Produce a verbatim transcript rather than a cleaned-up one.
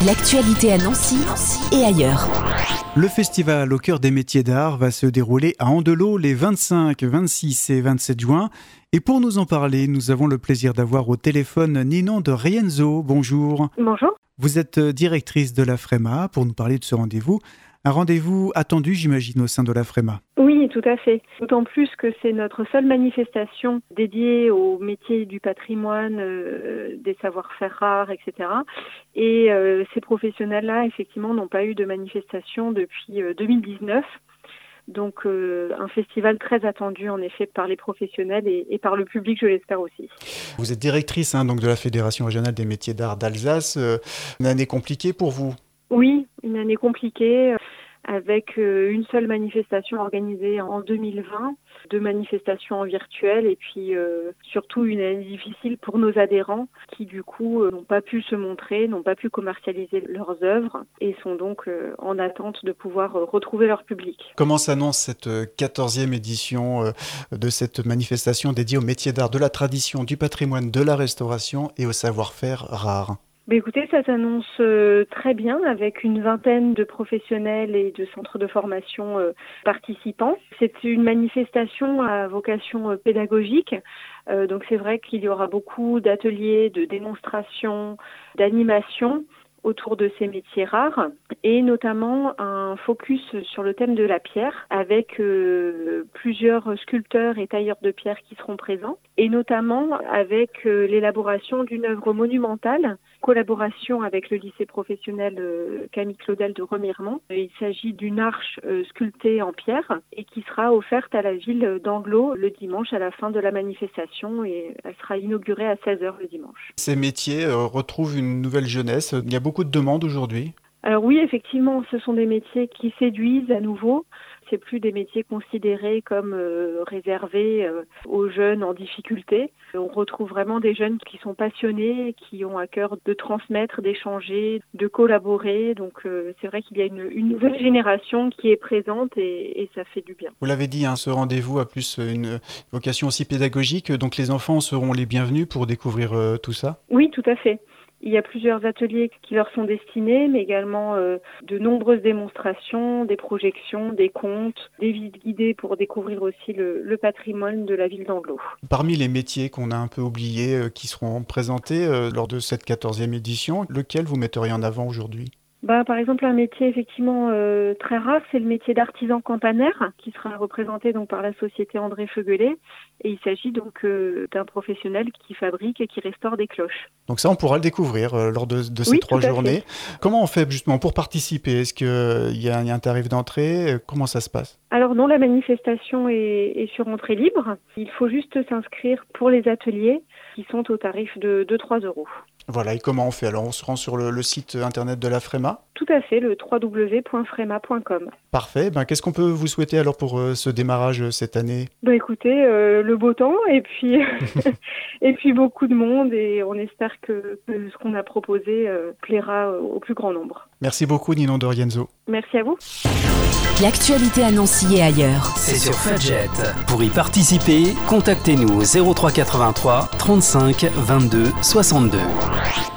L'actualité à Nancy, Nancy et ailleurs. Le festival au cœur des métiers d'art va se dérouler à Andelot les vingt-cinq, vingt-six et vingt-sept juin. Et pour nous en parler, nous avons le plaisir d'avoir au téléphone Ninon de Rienzo. Bonjour. Bonjour. Vous êtes directrice de la Fréma pour nous parler de ce rendez-vous. Un rendez-vous attendu, j'imagine, au sein de la Fréma. Oui, tout à fait. D'autant plus que c'est notre seule manifestation dédiée aux métiers du patrimoine, euh, des savoir-faire rares, et cetera. Et euh, ces professionnels-là, effectivement, n'ont pas eu de manifestation depuis euh, deux mille dix-neuf. Donc euh, un festival très attendu en effet par les professionnels et, et par le public, je l'espère aussi. Vous êtes directrice hein, donc de la Fédération régionale des métiers d'art d'Alsace. Euh, une année compliquée pour vous ? Oui, une année compliquée avec une seule manifestation organisée en deux mille vingt, deux manifestations en virtuel et puis euh, surtout une année difficile pour nos adhérents qui du coup euh, n'ont pas pu se montrer, n'ont pas pu commercialiser leurs œuvres et sont donc euh, en attente de pouvoir euh, retrouver leur public. Comment s'annonce cette quatorzième édition euh, de cette manifestation dédiée aux métiers d'art, de la tradition, du patrimoine, de la restauration et au savoir-faire rare ? Bah écoutez, ça s'annonce euh, très bien avec une vingtaine de professionnels et de centres de formation euh, participants. C'est une manifestation à vocation euh, pédagogique. Euh, donc c'est vrai qu'il y aura beaucoup d'ateliers, de démonstrations, d'animations autour de ces métiers rares et notamment un focus sur le thème de la pierre avec euh, plusieurs sculpteurs et tailleurs de pierre qui seront présents et notamment avec euh, l'élaboration d'une œuvre monumentale, collaboration avec le lycée professionnel euh, Camille Claudel de Remiremont. Il s'agit d'une arche euh, sculptée en pierre et qui sera offerte à la ville d'Andelot le dimanche à la fin de la manifestation et elle sera inaugurée à seize heures le dimanche. Ces métiers euh, retrouvent une nouvelle jeunesse. Il y a beaucoup de demandes aujourd'hui. Alors oui, effectivement, ce sont des métiers qui séduisent à nouveau. C'est plus des métiers considérés comme euh, réservés euh, aux jeunes en difficulté. On retrouve vraiment des jeunes qui sont passionnés, qui ont à cœur de transmettre, d'échanger, de collaborer. Donc euh, c'est vrai qu'il y a une, une nouvelle génération qui est présente et, et ça fait du bien. Vous l'avez dit, hein, ce rendez-vous a plus une vocation aussi pédagogique. Donc les enfants seront les bienvenus pour découvrir euh, tout ça ? Oui, tout à fait. Il y a plusieurs ateliers qui leur sont destinés, mais également euh, de nombreuses démonstrations, des projections, des contes, des visites guidées pour découvrir aussi le, le patrimoine de la ville d'Andelot. Parmi les métiers qu'on a un peu oubliés, euh, qui seront présentés euh, lors de cette quatorzième édition, lequel vous metteriez en avant aujourd'hui ? Bah, par exemple, un métier effectivement euh, très rare, c'est le métier d'artisan campanaire qui sera représenté donc par la société André Feugelet. Et il s'agit donc euh, d'un professionnel qui fabrique et qui restaure des cloches. Donc ça, on pourra le découvrir euh, lors de, de ces oui, trois journées. Fait. Comment on fait justement pour participer ? Est-ce qu'il euh, y, y a un tarif d'entrée ? Comment ça se passe ? Alors non, la manifestation est, est sur entrée libre. Il faut juste s'inscrire pour les ateliers qui sont au tarif de, de trois euros. Voilà, et comment on fait ? Alors, on se rend sur le, le site internet de la Fréma ? Tout à fait, le w w w point fréma point com. Parfait. Ben, qu'est-ce qu'on peut vous souhaiter alors pour euh, ce démarrage euh, cette année ? Ben, écoutez, euh, le beau temps et puis, et puis beaucoup de monde et on espère que, que ce qu'on a proposé euh, plaira au plus grand nombre. Merci beaucoup Ninon de Rienzo. Merci à vous. L'actualité à Nancy et ailleurs. C'est sur Fudget. Pour y participer, contactez-nous au zéro trois quatre-vingt-trois trente-cinq vingt-deux soixante-deux.